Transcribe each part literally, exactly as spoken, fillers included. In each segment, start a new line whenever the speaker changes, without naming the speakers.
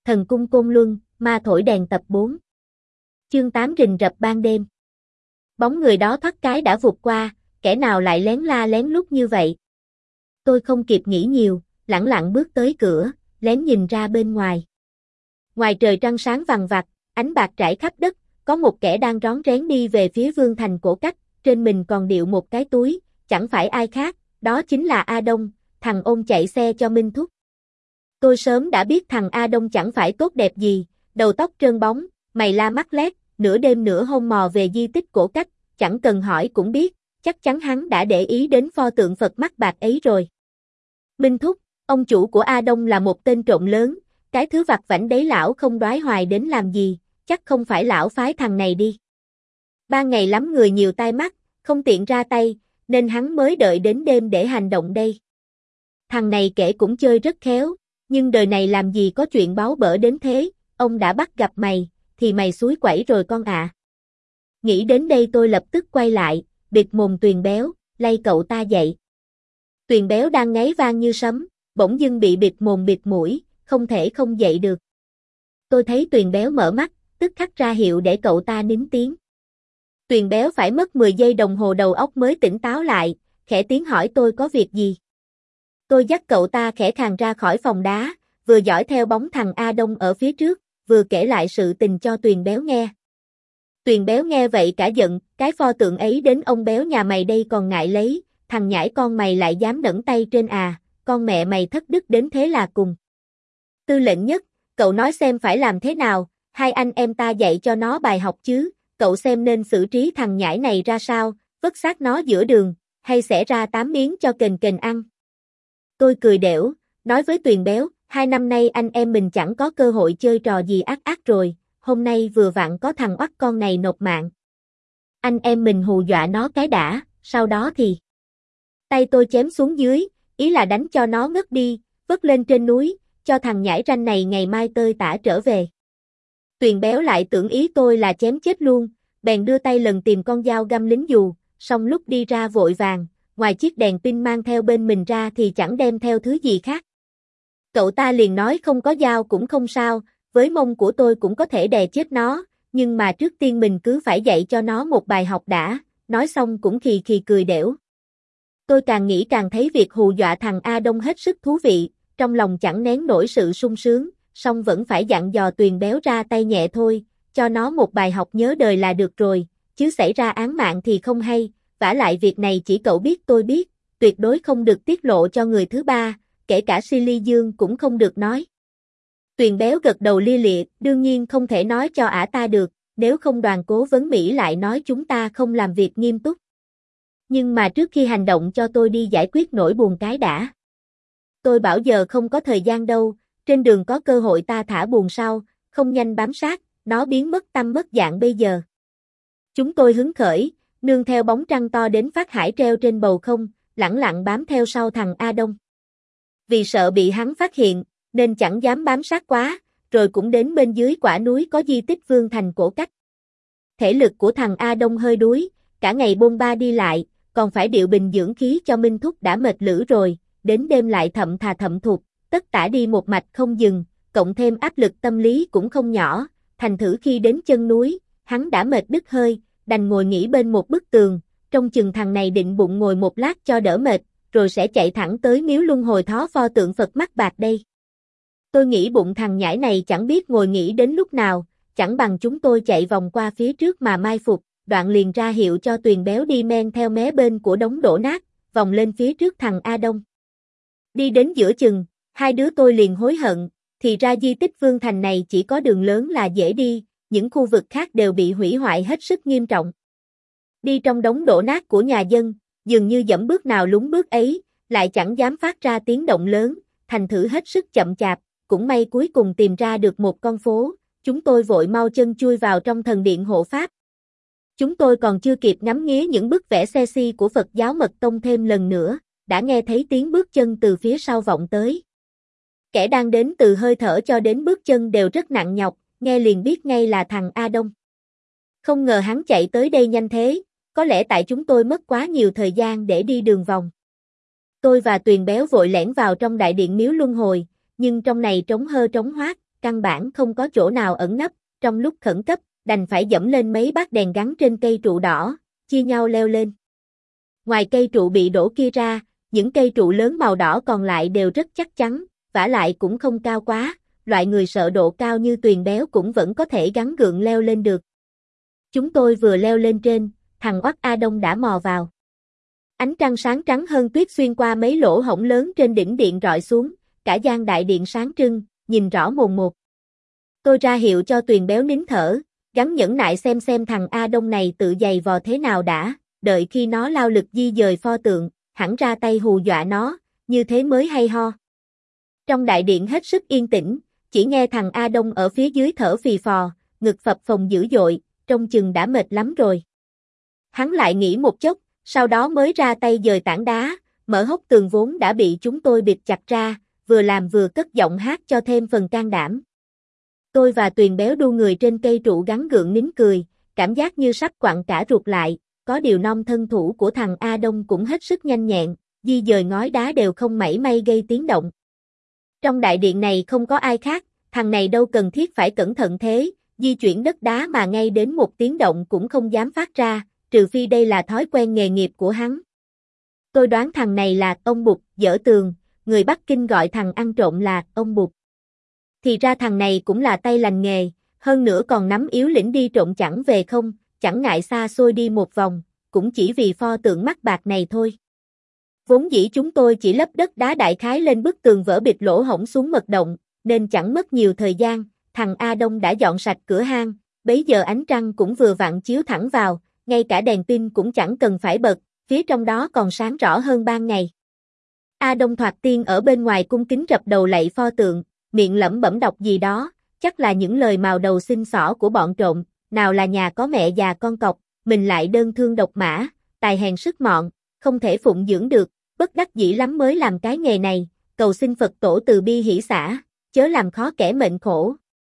Thần cung Côn Luân, ma thổi đèn tập bốn. Chương tám rình rập ban đêm. Bóng người đó thoát cái đã vụt qua, kẻ nào lại lén la lén lút như vậy? Tôi không kịp nghĩ nhiều, lẳng lặng bước tới cửa, lén nhìn ra bên ngoài. Ngoài trời trăng sáng vằng vặc, ánh bạc trải khắp đất, có một kẻ đang rón rén đi về phía Vương Thành Cổ Cách, trên mình còn điệu một cái túi, chẳng phải ai khác, đó chính là A Đông, thằng ôn chạy xe cho Minh Thúc. Tôi sớm đã biết thằng A Đông chẳng phải tốt đẹp gì, đầu tóc trơn bóng, mày la mắt lét, nửa đêm nửa hôm mò về di tích Cổ Cách, chẳng cần hỏi cũng biết, chắc chắn hắn đã để ý đến pho tượng Phật mắt bạc ấy rồi. Minh Thúc, ông chủ của A Đông là một tên trộm lớn, cái thứ vặt vãnh đấy lão không đoái hoài đến làm gì, chắc không phải lão phái thằng này đi. Ban ngày lắm người nhiều tai mắt, không tiện ra tay, nên hắn mới đợi đến đêm để hành động đây. Thằng này kể cũng chơi rất khéo, nhưng đời này làm gì có chuyện báo bỡ đến thế, ông đã bắt gặp mày, thì mày xúi quẩy rồi con ạ. À. Nghĩ đến đây tôi lập tức quay lại, bịt mồm Tuyền Béo, lay cậu ta dậy. Tuyền Béo đang ngáy vang như sấm, bỗng dưng bị bịt mồm bịt mũi, không thể không dậy được. Tôi thấy Tuyền Béo mở mắt, tức khắc ra hiệu để cậu ta nín tiếng. Tuyền Béo phải mất mười giây đồng hồ đầu óc mới tỉnh táo lại, khẽ tiếng hỏi tôi có việc gì. Tôi dắt cậu ta khẽ khàng ra khỏi phòng đá, vừa dõi theo bóng thằng A Đông ở phía trước, vừa kể lại sự tình cho Tuyền Béo nghe. Tuyền Béo nghe vậy cả giận, cái pho tượng ấy đến ông Béo nhà mày đây còn ngại lấy, thằng nhãi con mày lại dám đẩy tay trên à, con mẹ mày thất đức đến thế là cùng. Tư lệnh Nhất, cậu nói xem phải làm thế nào, hai anh em ta dạy cho nó bài học chứ, cậu xem nên xử trí thằng nhãi này ra sao, vứt xác nó giữa đường, hay xẻ ra tám miếng cho kền kền ăn. Tôi cười đểu, nói với Tuyền Béo, hai năm nay anh em mình chẳng có cơ hội chơi trò gì ác ác rồi, hôm nay vừa vặn có thằng oắt con này nộp mạng. Anh em mình hù dọa nó cái đã, sau đó thì... Tay tôi chém xuống dưới, ý là đánh cho nó ngất đi, vứt lên trên núi, cho thằng nhãi ranh này ngày mai tơi tả trở về. Tuyền Béo lại tưởng ý tôi là chém chết luôn, bèn đưa tay lần tìm con dao găm lính dù, xong lúc đi ra vội vàng, ngoài chiếc đèn pin mang theo bên mình ra thì chẳng đem theo thứ gì khác. Cậu ta liền nói không có dao cũng không sao, với mông của tôi cũng có thể đè chết nó, nhưng mà trước tiên mình cứ phải dạy cho nó một bài học đã, nói xong cũng khì khì cười đểu. Tôi càng nghĩ càng thấy việc hù dọa thằng A Đông hết sức thú vị, trong lòng chẳng nén nổi sự sung sướng, song vẫn phải dặn dò Tuyền Béo ra tay nhẹ thôi, cho nó một bài học nhớ đời là được rồi, chứ xảy ra án mạng thì không hay, vả lại việc này chỉ cậu biết tôi biết, tuyệt đối không được tiết lộ cho người thứ ba, kể cả Silly Dương cũng không được nói. Tuyền Béo gật đầu lia lịa, đương nhiên không thể nói cho ả ta được, nếu không đoàn cố vấn Mỹ lại nói chúng ta không làm việc nghiêm túc. Nhưng mà trước khi hành động cho tôi đi giải quyết nỗi buồn cái đã. Tôi bảo giờ không có thời gian đâu, trên đường có cơ hội ta thả buồn sau, không nhanh bám sát, nó biến mất tâm mất dạng bây giờ. Chúng tôi hứng khởi, nương theo bóng trăng to đến phát hải treo trên bầu không, lẳng lặng bám theo sau thằng A Đông. Vì sợ bị hắn phát hiện, nên chẳng dám bám sát quá, rồi cũng đến bên dưới quả núi có di tích Vương Thành Cổ Cách. Thể lực của thằng A Đông hơi đuối, cả ngày bôn ba đi lại, còn phải điệu bình dưỡng khí cho Minh Thúc đã mệt lử rồi, đến đêm lại thậm thà thậm thụt, tất tả đi một mạch không dừng, cộng thêm áp lực tâm lý cũng không nhỏ, thành thử khi đến chân núi, hắn đã mệt đứt hơi, đành ngồi nghỉ bên một bức tường, trông chừng thằng này định bụng ngồi một lát cho đỡ mệt, rồi sẽ chạy thẳng tới miếu luân hồi thó pho tượng Phật mắt bạc đây. Tôi nghĩ bụng thằng nhãi này chẳng biết ngồi nghỉ đến lúc nào, chẳng bằng chúng tôi chạy vòng qua phía trước mà mai phục, đoạn liền ra hiệu cho Tuyền Béo đi men theo mé bên của đống đổ nát, vòng lên phía trước thằng A Đông. Đi đến giữa chừng, hai đứa tôi liền hối hận, thì ra di tích Vương Thành này chỉ có đường lớn là dễ đi, những khu vực khác đều bị hủy hoại hết sức nghiêm trọng. Đi trong đống đổ nát của nhà dân, dường như dẫm bước nào lúng bước ấy, lại chẳng dám phát ra tiếng động lớn, thành thử hết sức chậm chạp, cũng may cuối cùng tìm ra được một con phố, chúng tôi vội mau chân chui vào trong thần điện hộ pháp. Chúng tôi còn chưa kịp ngắm nghía những bức vẽ xe xi của Phật giáo Mật Tông thêm lần nữa, đã nghe thấy tiếng bước chân từ phía sau vọng tới. Kẻ đang đến từ hơi thở cho đến bước chân đều rất nặng nhọc, nghe liền biết ngay là thằng A Đông. Không ngờ hắn chạy tới đây nhanh thế, có lẽ tại chúng tôi mất quá nhiều thời gian để đi đường vòng. Tôi và Tuyền Béo vội lẻn vào trong đại điện miếu luân hồi, nhưng trong này trống hơ trống hoác, căn bản không có chỗ nào ẩn nấp, trong lúc khẩn cấp, đành phải dẫm lên mấy bát đèn gắn trên cây trụ đỏ, chia nhau leo lên. Ngoài cây trụ bị đổ kia ra, những cây trụ lớn màu đỏ còn lại đều rất chắc chắn, vả lại cũng không cao quá, loại người sợ độ cao như Tuyền Béo cũng vẫn có thể gắng gượng leo lên được. Chúng tôi vừa leo lên trên, thằng Oắt A Đông đã mò vào. Ánh trăng sáng trắng hơn tuyết xuyên qua mấy lỗ hổng lớn trên đỉnh điện rọi xuống, cả gian đại điện sáng trưng, nhìn rõ mồn một. Tôi ra hiệu cho Tuyền Béo nín thở, gắng nhẫn nại xem xem thằng A Đông này tự giày vò thế nào đã, đợi khi nó lao lực di dời pho tượng, hẳn ra tay hù dọa nó, như thế mới hay ho. Trong đại điện hết sức yên tĩnh, chỉ nghe thằng A Đông ở phía dưới thở phì phò, ngực phập phồng dữ dội, trông chừng đã mệt lắm rồi. Hắn lại nghỉ một chốc, sau đó mới ra tay dời tảng đá, mở hốc tường vốn đã bị chúng tôi bịt chặt ra, vừa làm vừa cất giọng hát cho thêm phần can đảm. Tôi và Tuyền Béo đu người trên cây trụ gắng gượng nín cười, cảm giác như sắp quặn cả ruột lại, có điều non thân thủ của thằng A Đông cũng hết sức nhanh nhẹn, di dời ngói đá đều không mảy may gây tiếng động. Trong đại điện này không có ai khác, thằng này đâu cần thiết phải cẩn thận thế, di chuyển đất đá mà ngay đến một tiếng động cũng không dám phát ra, trừ phi đây là thói quen nghề nghiệp của hắn. Tôi đoán thằng này là ông Bụt, dở tường, người Bắc Kinh gọi thằng ăn trộm là ông Bụt. Thì ra thằng này cũng là tay lành nghề, hơn nữa còn nắm yếu lĩnh đi trộm chẳng về không, chẳng ngại xa xôi đi một vòng, cũng chỉ vì pho tượng mắt bạc này thôi. Vốn dĩ chúng tôi chỉ lấp đất đá đại khái lên bức tường vỡ bịt lỗ hổng xuống mật động, nên chẳng mất nhiều thời gian, thằng A Đông đã dọn sạch cửa hang, bấy giờ ánh trăng cũng vừa vặn chiếu thẳng vào, ngay cả đèn pin cũng chẳng cần phải bật, phía trong đó còn sáng rõ hơn ban ngày. A Đông thoạt tiên ở bên ngoài cung kính rập đầu lạy pho tượng, miệng lẩm bẩm đọc gì đó, chắc là những lời mào đầu xinh xỏ của bọn trộm, nào là nhà có mẹ già con cọc, mình lại đơn thương độc mã, tài hèn sức mọn, không thể phụng dưỡng được, bất đắc dĩ lắm mới làm cái nghề này, cầu xin Phật tổ từ bi hỷ xả, chớ làm khó kẻ mệnh khổ.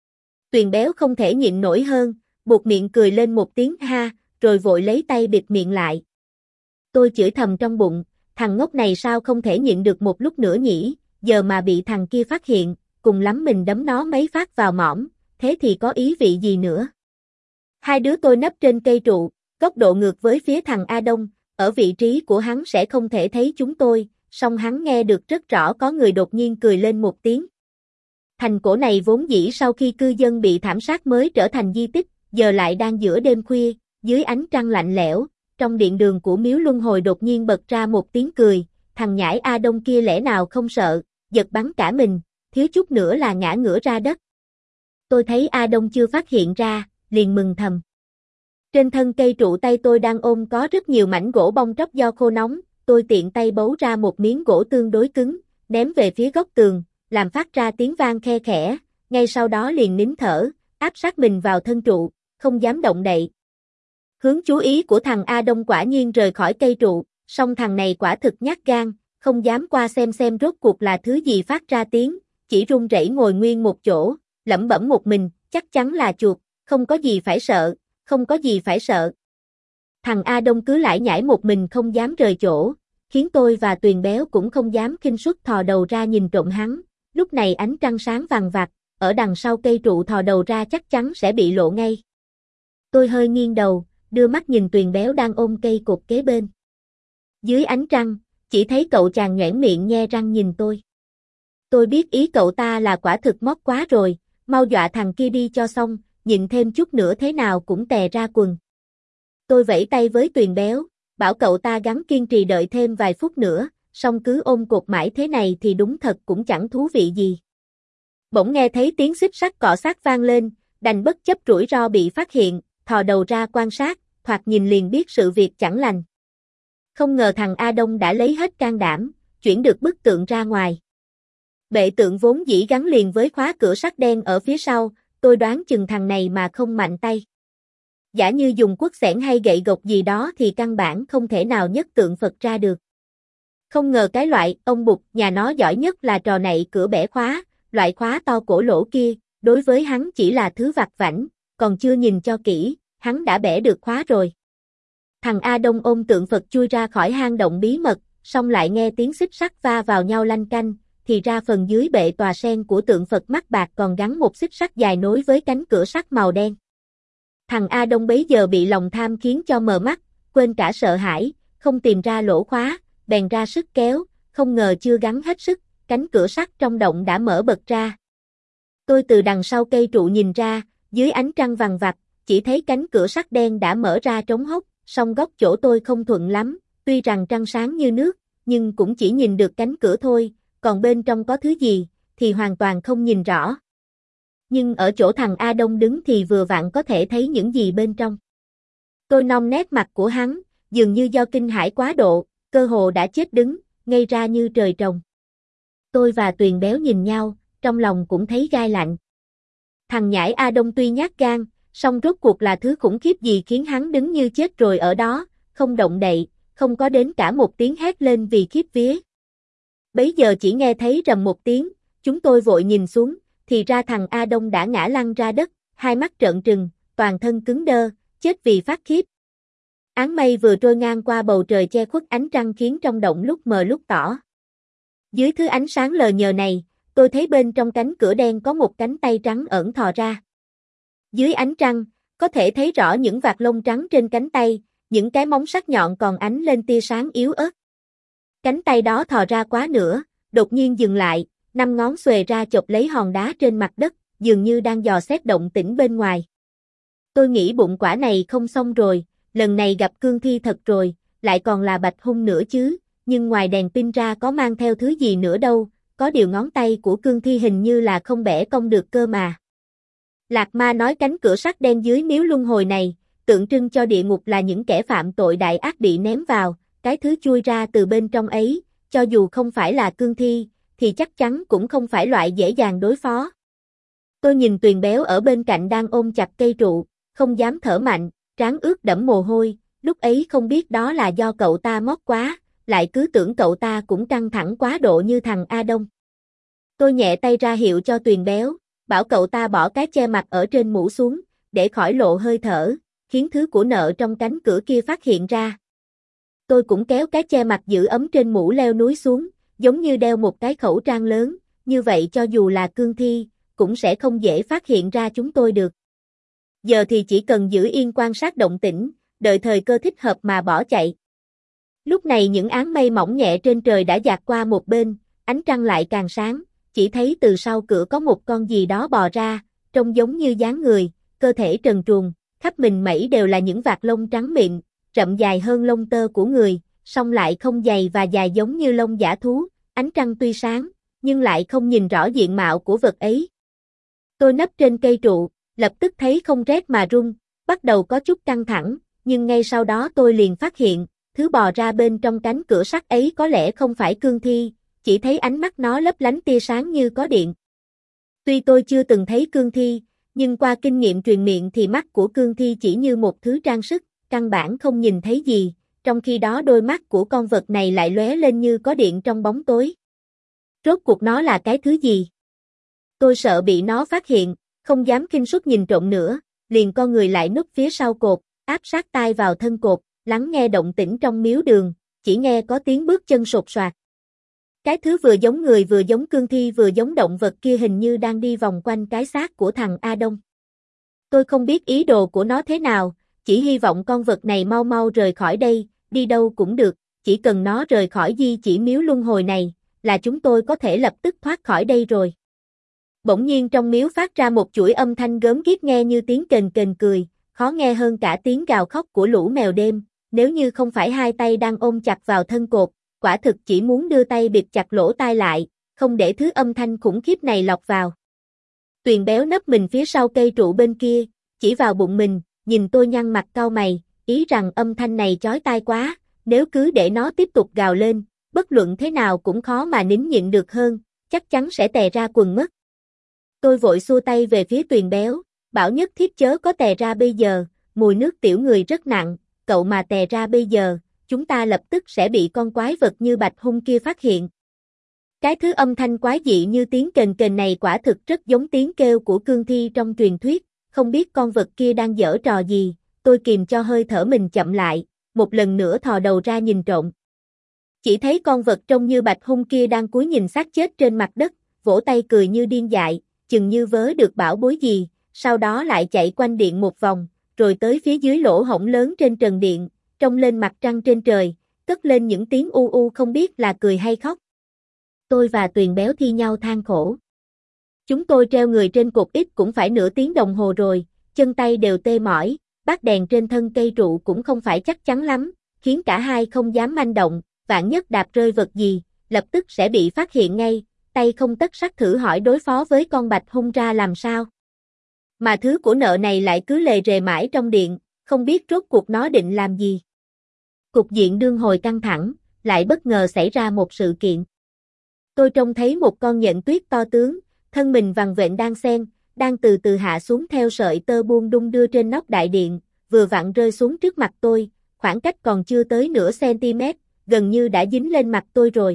Tuyền Béo không thể nhịn nổi hơn, buột miệng cười lên một tiếng ha, rồi vội lấy tay bịt miệng lại. Tôi chửi thầm trong bụng, thằng ngốc này sao không thể nhịn được một lúc nữa nhỉ, giờ mà bị thằng kia phát hiện, cùng lắm mình đấm nó mấy phát vào mõm, thế thì có ý vị gì nữa. Hai đứa tôi nấp trên cây trụ, góc độ ngược với phía thằng A Đông, ở vị trí của hắn sẽ không thể thấy chúng tôi, song hắn nghe được rất rõ có người đột nhiên cười lên một tiếng. Thành cổ này vốn dĩ sau khi cư dân bị thảm sát mới trở thành di tích, giờ lại đang giữa đêm khuya, dưới ánh trăng lạnh lẽo, trong điện đường của miếu luân hồi đột nhiên bật ra một tiếng cười, thằng nhãi A Đông kia lẽ nào không sợ, giật bắn cả mình, thiếu chút nữa là ngã ngửa ra đất. Tôi thấy A Đông chưa phát hiện ra, liền mừng thầm. Trên thân cây trụ tay tôi đang ôm có rất nhiều mảnh gỗ bong tróc do khô nóng, tôi tiện tay bấu ra một miếng gỗ tương đối cứng, ném về phía góc tường, làm phát ra tiếng vang khe khẽ, ngay sau đó liền nín thở, áp sát mình vào thân trụ, không dám động đậy. Hướng chú ý của thằng A Đông quả nhiên rời khỏi cây trụ, song thằng này quả thực nhát gan, không dám qua xem xem rốt cuộc là thứ gì phát ra tiếng, chỉ run rẩy ngồi nguyên một chỗ, lẩm bẩm một mình, chắc chắn là chuột, không có gì phải sợ, không có gì phải sợ. Thằng A Đông cứ lải nhải một mình không dám rời chỗ, khiến tôi và Tuyền Béo cũng không dám khinh suất thò đầu ra nhìn trộm hắn, lúc này ánh trăng sáng vàng vặt, ở đằng sau cây trụ thò đầu ra chắc chắn sẽ bị lộ ngay. Tôi hơi nghiêng đầu, đưa mắt nhìn Tuyền Béo đang ôm cây cột kế bên. Dưới ánh trăng, chỉ thấy cậu chàng nhoẻn miệng nhe răng nhìn tôi. Tôi biết ý cậu ta là quả thực mót quá rồi, mau dọa thằng kia đi cho xong, nhịn thêm chút nữa thế nào cũng tè ra quần. Tôi vẫy tay với Tuyền Béo, bảo cậu ta gắng kiên trì đợi thêm vài phút nữa, song cứ ôm cột mãi thế này thì đúng thật cũng chẳng thú vị gì. Bỗng nghe thấy tiếng xích sắt cọ sát vang lên, đành bất chấp rủi ro bị phát hiện, thò đầu ra quan sát, thoạt nhìn liền biết sự việc chẳng lành. Không ngờ thằng A Đông đã lấy hết can đảm, chuyển được bức tượng ra ngoài. Bệ tượng vốn dĩ gắn liền với khóa cửa sắt đen ở phía sau, tôi đoán chừng thằng này mà không mạnh tay. Giả như dùng cuốc xẻng hay gậy gộc gì đó thì căn bản không thể nào nhấc tượng Phật ra được. Không ngờ cái loại ông Bụt nhà nó giỏi nhất là trò nạy cửa bẻ khóa, loại khóa to cổ lỗ kia, đối với hắn chỉ là thứ vặt vãnh, còn chưa nhìn cho kỹ, hắn đã bẻ được khóa rồi. Thằng A Đông ôm tượng Phật chui ra khỏi hang động bí mật, xong lại nghe tiếng xích sắt va vào nhau lanh canh, thì ra phần dưới bệ tòa sen của tượng Phật mắt bạc còn gắn một xích sắt dài nối với cánh cửa sắt màu đen. Thằng A Đông bấy giờ bị lòng tham khiến cho mờ mắt, quên cả sợ hãi, không tìm ra lỗ khóa, bèn ra sức kéo, không ngờ chưa gắn hết sức, cánh cửa sắt trong động đã mở bật ra. Tôi từ đằng sau cây trụ nhìn ra, dưới ánh trăng vằng vặc, chỉ thấy cánh cửa sắt đen đã mở ra trống hốc, song góc chỗ tôi không thuận lắm, tuy rằng trăng sáng như nước, nhưng cũng chỉ nhìn được cánh cửa thôi, còn bên trong có thứ gì, thì hoàn toàn không nhìn rõ. Nhưng ở chỗ thằng A Đông đứng thì vừa vặn có thể thấy những gì bên trong. Tôi nom nét mặt của hắn, dường như do kinh hãi quá độ, cơ hồ đã chết đứng, ngây ra như trời trồng. Tôi và Tuyền Béo nhìn nhau, trong lòng cũng thấy gai lạnh. Thằng nhãi A Đông tuy nhát gan, song rốt cuộc là thứ khủng khiếp gì khiến hắn đứng như chết rồi ở đó, không động đậy, không có đến cả một tiếng hét lên vì khiếp vía. Bấy giờ chỉ nghe thấy rầm một tiếng, chúng tôi vội nhìn xuống, thì ra thằng A Đông đã ngã lăn ra đất, hai mắt trợn trừng, toàn thân cứng đơ, chết vì phát khiếp. Áng mây vừa trôi ngang qua bầu trời che khuất ánh trăng khiến trong động lúc mờ lúc tỏ. Dưới thứ ánh sáng lờ nhờ này, tôi thấy bên trong cánh cửa đen có một cánh tay trắng ẩn thò ra. Dưới ánh trăng, có thể thấy rõ những vạt lông trắng trên cánh tay, những cái móng sắc nhọn còn ánh lên tia sáng yếu ớt. Cánh tay đó thò ra quá nữa, đột nhiên dừng lại, năm ngón xuề ra chộp lấy hòn đá trên mặt đất, dường như đang dò xét động tĩnh bên ngoài. Tôi nghĩ bụng quả này không xong rồi, lần này gặp cương thi thật rồi, lại còn là bạch hung nữa chứ, nhưng ngoài đèn pin ra có mang theo thứ gì nữa đâu, có điều ngón tay của cương thi hình như là không bẻ cong được cơ mà. Lạc Ma nói cánh cửa sắt đen dưới miếu luân hồi này, tượng trưng cho địa ngục là những kẻ phạm tội đại ác bị ném vào, cái thứ chui ra từ bên trong ấy, cho dù không phải là cương thi, thì chắc chắn cũng không phải loại dễ dàng đối phó. Tôi nhìn Tuyền Béo ở bên cạnh đang ôm chặt cây trụ, không dám thở mạnh, trán ướt đẫm mồ hôi, lúc ấy không biết đó là do cậu ta mót quá, lại cứ tưởng cậu ta cũng căng thẳng quá độ như thằng A Đông. Tôi nhẹ tay ra hiệu cho Tuyền Béo, bảo cậu ta bỏ cái che mặt ở trên mũ xuống, để khỏi lộ hơi thở, khiến thứ của nợ trong cánh cửa kia phát hiện ra. Tôi cũng kéo cái che mặt giữ ấm trên mũ leo núi xuống, giống như đeo một cái khẩu trang lớn, như vậy cho dù là cương thi, cũng sẽ không dễ phát hiện ra chúng tôi được. Giờ thì chỉ cần giữ yên quan sát động tĩnh, đợi thời cơ thích hợp mà bỏ chạy. Lúc này những áng mây mỏng nhẹ trên trời đã dạt qua một bên, ánh trăng lại càng sáng, chỉ thấy từ sau cửa có một con gì đó bò ra, trông giống như dáng người, cơ thể trần truồng, khắp mình mẩy đều là những vạt lông trắng mịn, rậm dài hơn lông tơ của người, song lại không dày và dài giống như lông dã thú, ánh trăng tuy sáng, nhưng lại không nhìn rõ diện mạo của vật ấy. Tôi nấp trên cây trụ, lập tức thấy không rét mà run, bắt đầu có chút căng thẳng, nhưng ngay sau đó tôi liền phát hiện, thứ bò ra bên trong cánh cửa sắt ấy có lẽ không phải cương thi, chỉ thấy ánh mắt nó lấp lánh tia sáng như có điện. Tuy tôi chưa từng thấy cương thi, nhưng qua kinh nghiệm truyền miệng thì mắt của cương thi chỉ như một thứ trang sức, căn bản không nhìn thấy gì, trong khi đó đôi mắt của con vật này lại lóe lên như có điện trong bóng tối. Rốt cuộc nó là cái thứ gì? Tôi sợ bị nó phát hiện, không dám khinh suất nhìn trộm nữa, liền con người lại núp phía sau cột, áp sát tai vào thân cột, lắng nghe động tĩnh trong miếu đường, chỉ nghe có tiếng bước chân sột soạt. Cái thứ vừa giống người vừa giống cương thi vừa giống động vật kia hình như đang đi vòng quanh cái xác của thằng A Đông. Tôi không biết ý đồ của nó thế nào, chỉ hy vọng con vật này mau mau rời khỏi đây, đi đâu cũng được, chỉ cần nó rời khỏi di chỉ miếu luân hồi này, là chúng tôi có thể lập tức thoát khỏi đây rồi. Bỗng nhiên trong miếu phát ra một chuỗi âm thanh gớm ghiếc nghe như tiếng kền kền cười, khó nghe hơn cả tiếng gào khóc của lũ mèo đêm, nếu như không phải hai tay đang ôm chặt vào thân cột, quả thực chỉ muốn đưa tay bịt chặt lỗ tai lại, không để thứ âm thanh khủng khiếp này lọt vào. Tuyền Béo nấp mình phía sau cây trụ bên kia, chỉ vào bụng mình, nhìn tôi nhăn mặt cau mày, ý rằng âm thanh này chói tai quá, nếu cứ để nó tiếp tục gào lên, bất luận thế nào cũng khó mà nín nhịn được hơn, chắc chắn sẽ tè ra quần mất. Tôi vội xua tay về phía Tuyền Béo, bảo nhất thiết chớ có tè ra bây giờ, mùi nước tiểu người rất nặng, cậu mà tè ra bây giờ, chúng ta lập tức sẽ bị con quái vật như bạch hung kia phát hiện. Cái thứ âm thanh quái dị như tiếng kền kền này quả thực rất giống tiếng kêu của cương thi trong truyền thuyết, không biết con vật kia đang giở trò gì, tôi kìm cho hơi thở mình chậm lại, một lần nữa thò đầu ra nhìn trộm. Chỉ thấy con vật trông như bạch hung kia đang cúi nhìn xác chết trên mặt đất, vỗ tay cười như điên dại, chừng như vớ được bảo bối gì, sau đó lại chạy quanh điện một vòng, rồi tới phía dưới lỗ hổng lớn trên trần điện, trông lên mặt trăng trên trời, cất lên những tiếng u u không biết là cười hay khóc. Tôi và Tuyền Béo thi nhau than khổ. Chúng tôi treo người trên cột ít cũng phải nửa tiếng đồng hồ rồi, chân tay đều tê mỏi, bát đèn trên thân cây trụ cũng không phải chắc chắn lắm, khiến cả hai không dám manh động, vạn nhất đạp rơi vật gì, lập tức sẽ bị phát hiện ngay, tay không tất sắt thử hỏi đối phó với con bạch hung ra làm sao. Mà thứ của nợ này lại cứ lề rề mãi trong điện, không biết rốt cuộc nó định làm gì. Cục diện đương hồi căng thẳng, lại bất ngờ xảy ra một sự kiện. Tôi trông thấy một con nhện tuyết to tướng, thân mình vằn vện đan sen, đang từ từ hạ xuống theo sợi tơ buông đung đưa trên nóc đại điện, vừa vặn rơi xuống trước mặt tôi, khoảng cách còn chưa tới nửa cm, gần như đã dính lên mặt tôi rồi.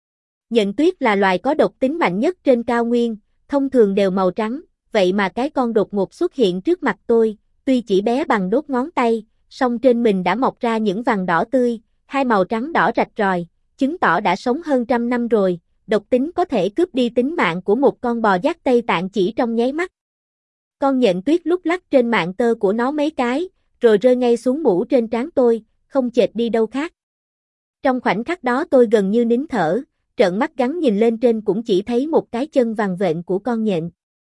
Nhện tuyết là loài có độc tính mạnh nhất trên cao nguyên, thông thường đều màu trắng, vậy mà cái con đột ngột xuất hiện trước mặt tôi, tuy chỉ bé bằng đốt ngón tay, song trên mình đã mọc ra những vằn đỏ tươi, hai màu trắng đỏ rạch ròi, chứng tỏ đã sống hơn trăm năm rồi, độc tính có thể cướp đi tính mạng của một con bò giác Tây Tạng chỉ trong nháy mắt. Con nhện tuyết lúc lắc trên mạng tơ của nó mấy cái, rồi rơi ngay xuống mũ trên trán tôi, không chệch đi đâu khác. Trong khoảnh khắc đó tôi gần như nín thở, trợn mắt gắn nhìn lên trên cũng chỉ thấy một cái chân vằn vện của con nhện.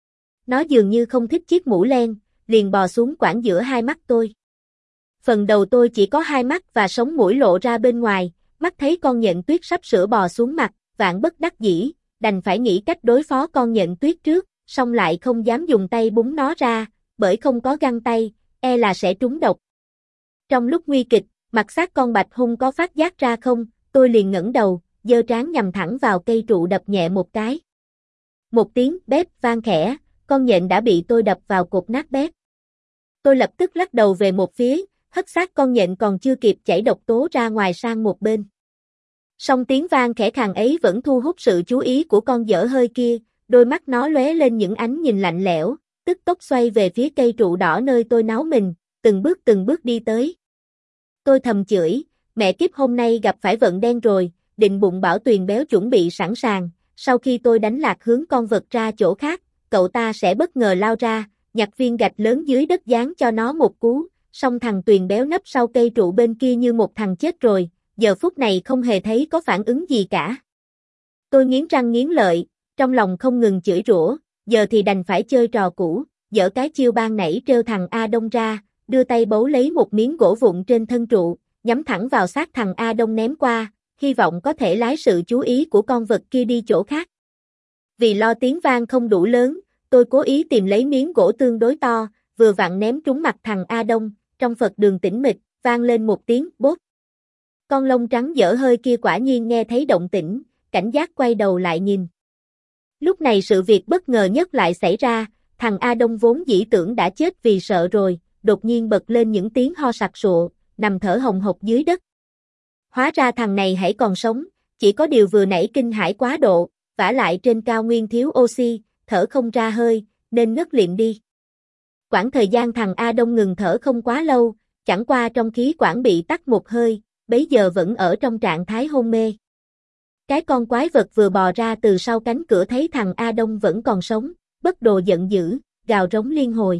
Nó dường như không thích chiếc mũ len, liền bò xuống quãng giữa hai mắt tôi. Phần đầu tôi chỉ có hai mắt và sống mũi lộ ra bên ngoài, mắt thấy con nhện tuyết sắp sửa bò xuống mặt, vạn bất đắc dĩ, đành phải nghĩ cách đối phó con nhện tuyết trước, song lại không dám dùng tay búng nó ra, bởi không có găng tay, e là sẽ trúng độc. Trong lúc nguy kịch, mặt xác con bạch hung có phát giác ra không, tôi liền ngẩng đầu, giơ trán nhằm thẳng vào cây trụ đập nhẹ một cái. Một tiếng bép vang khẽ, con nhện đã bị tôi đập vào cột nát bét. Tôi lập tức lắc đầu về một phía, hất xác con nhện còn chưa kịp chảy độc tố ra ngoài sang một bên. Song tiếng vang khẽ khàng ấy vẫn thu hút sự chú ý của con dở hơi kia, đôi mắt nó lóe lên những ánh nhìn lạnh lẽo, tức tốc xoay về phía cây trụ đỏ nơi tôi náu mình, từng bước từng bước đi tới. Tôi thầm chửi, mẹ kiếp hôm nay gặp phải vận đen rồi, định bụng bảo Tuyền Béo chuẩn bị sẵn sàng, sau khi tôi đánh lạc hướng con vật ra chỗ khác, cậu ta sẽ bất ngờ lao ra, nhặt viên gạch lớn dưới đất giáng cho nó một cú, song thằng Tuyền Béo nấp sau cây trụ bên kia như một thằng chết rồi, giờ phút này không hề thấy có phản ứng gì cả. Tôi nghiến răng nghiến lợi, trong lòng không ngừng chửi rủa, giờ thì đành phải chơi trò cũ, dở cái chiêu ban nãy trêu thằng A Đông ra, đưa tay bấu lấy một miếng gỗ vụn trên thân trụ, nhắm thẳng vào xác thằng A Đông ném qua, hy vọng có thể lái sự chú ý của con vật kia đi chỗ khác. Vì lo tiếng vang không đủ lớn, tôi cố ý tìm lấy miếng gỗ tương đối to, vừa vặn ném trúng mặt thằng A Đông, trong Phật đường tĩnh mịch, vang lên một tiếng bốp. Con lông trắng dở hơi kia quả nhiên nghe thấy động tĩnh, cảnh giác quay đầu lại nhìn. Lúc này sự việc bất ngờ nhất lại xảy ra, thằng A Đông vốn dĩ tưởng đã chết vì sợ rồi, đột nhiên bật lên những tiếng ho sặc sụa, nằm thở hồng hộc dưới đất. Hóa ra thằng này hãy còn sống, chỉ có điều vừa nãy kinh hãi quá độ, vả lại trên cao nguyên thiếu oxy, thở không ra hơi, nên ngất liệm đi. Quãng thời gian thằng A Đông ngừng thở không quá lâu, chẳng qua trong khí quản bị tắc một hơi, bấy giờ vẫn ở trong trạng thái hôn mê. Cái con quái vật vừa bò ra từ sau cánh cửa thấy thằng A Đông vẫn còn sống, bất đồ giận dữ, gào rống liên hồi.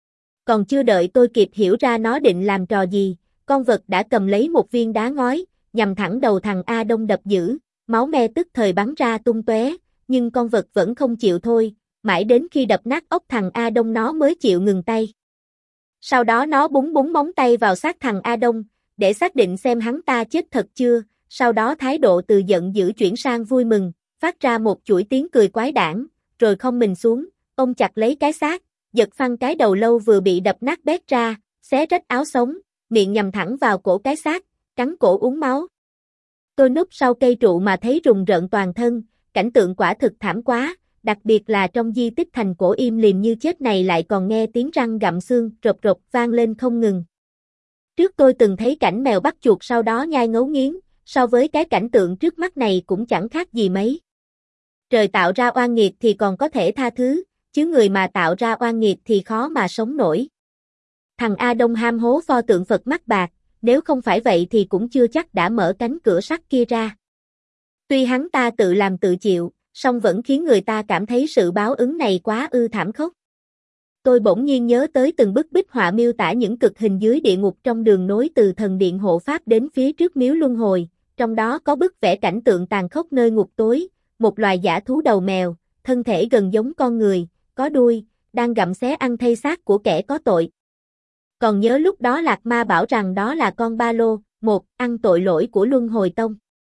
Còn chưa đợi tôi kịp hiểu ra nó định làm trò gì, con vật đã cầm lấy một viên đá ngói, nhằm thẳng đầu thằng A Đông đập dữ, máu me tức thời bắn ra tung tóe, nhưng con vật vẫn không chịu thôi, mãi đến khi đập nát ốc thằng A Đông nó mới chịu ngừng tay. Sau đó nó búng búng móng tay vào xác thằng A Đông, để xác định xem hắn ta chết thật chưa, sau đó thái độ từ giận dữ chuyển sang vui mừng, phát ra một chuỗi tiếng cười quái đản, rồi không mình xuống, ôm chặt lấy cái xác, giật phăng cái đầu lâu vừa bị đập nát bét ra, xé rách áo sống, miệng nhằm thẳng vào cổ cái xác, cắn cổ uống máu. Tôi núp sau cây trụ mà thấy rùng rợn toàn thân, cảnh tượng quả thực thảm quá, đặc biệt là trong di tích thành cổ im lìm như chết này lại còn nghe tiếng răng gặm xương rộp rộp vang lên không ngừng. Trước tôi từng thấy cảnh mèo bắt chuột sau đó nhai ngấu nghiến, so với cái cảnh tượng trước mắt này cũng chẳng khác gì mấy. Trời tạo ra oan nghiệt thì còn có thể tha thứ, chứ người mà tạo ra oan nghiệt thì khó mà sống nổi. Thằng A Đông ham hố pho tượng Phật mắt bạc, nếu không phải vậy thì cũng chưa chắc đã mở cánh cửa sắt kia ra. Tuy hắn ta tự làm tự chịu, song vẫn khiến người ta cảm thấy sự báo ứng này quá ư thảm khốc. Tôi bỗng nhiên nhớ tới từng bức bích họa miêu tả những cực hình dưới địa ngục trong đường nối từ thần điện hộ pháp đến phía trước miếu luân hồi, trong đó có bức vẽ cảnh tượng tàn khốc nơi ngục tối, một loài dã thú đầu mèo, thân thể gần giống con người, có đuôi, đang gặm xé ăn thây xác của kẻ có tội. Còn nhớ lúc đó Lạc Ma bảo rằng đó là con ba lô, một ăn tội lỗi của Luân Hồi Tông.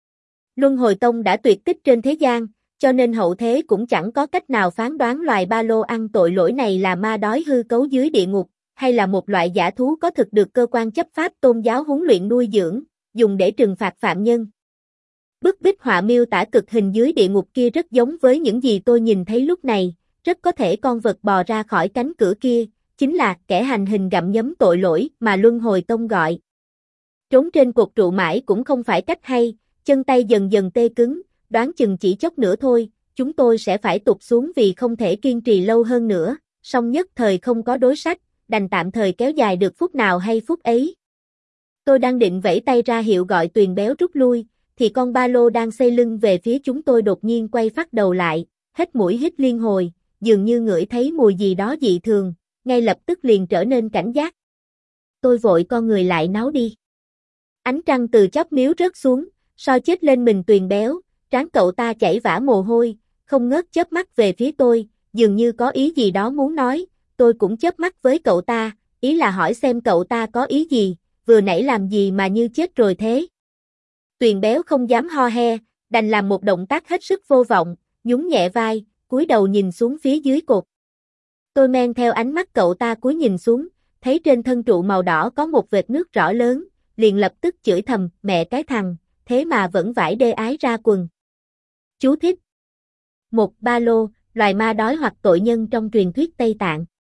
Luân Hồi Tông đã tuyệt tích trên thế gian, cho nên hậu thế cũng chẳng có cách nào phán đoán loài ba lô ăn tội lỗi này là ma đói hư cấu dưới địa ngục, hay là một loại dã thú có thực được cơ quan chấp pháp tôn giáo huấn luyện nuôi dưỡng, dùng để trừng phạt phạm nhân. Bức bích họa miêu tả cực hình dưới địa ngục kia rất giống với những gì tôi nhìn thấy lúc này, rất có thể con vật bò ra khỏi cánh cửa kia, chính là kẻ hành hình gặm nhấm tội lỗi mà Luân Hồi Tông gọi. Trốn trên cột trụ mãi cũng không phải cách hay, chân tay dần dần tê cứng, đoán chừng chỉ chốc nữa thôi, chúng tôi sẽ phải tụt xuống vì không thể kiên trì lâu hơn nữa, song nhất thời không có đối sách, đành tạm thời kéo dài được phút nào hay phút ấy. Tôi đang định vẫy tay ra hiệu gọi Tuyền Béo rút lui, thì con ba lô đang xây lưng về phía chúng tôi đột nhiên quay phát đầu lại, hít mũi hít liên hồi, dường như ngửi thấy mùi gì đó dị thường, ngay lập tức liền trở nên cảnh giác. Tôi vội con người lại náu đi. Ánh trăng từ chóp miếu rớt xuống, soi chết lên mình Tuyền Béo, trán cậu ta chảy vã mồ hôi, không ngớt chớp mắt về phía tôi, dường như có ý gì đó muốn nói, tôi cũng chớp mắt với cậu ta, ý là hỏi xem cậu ta có ý gì, vừa nãy làm gì mà như chết rồi thế. Tuyền Béo không dám ho he, đành làm một động tác hết sức vô vọng, nhún nhẹ vai, cúi đầu nhìn xuống phía dưới cột. Tôi men theo ánh mắt cậu ta cúi nhìn xuống, thấy trên thân trụ màu đỏ có một vệt nước rõ lớn, liền lập tức chửi thầm, mẹ cái thằng, thế mà vẫn vải đê ái ra quần. Chú thích. Một ba lô, loài ma đói hoặc tội nhân trong truyền thuyết Tây Tạng.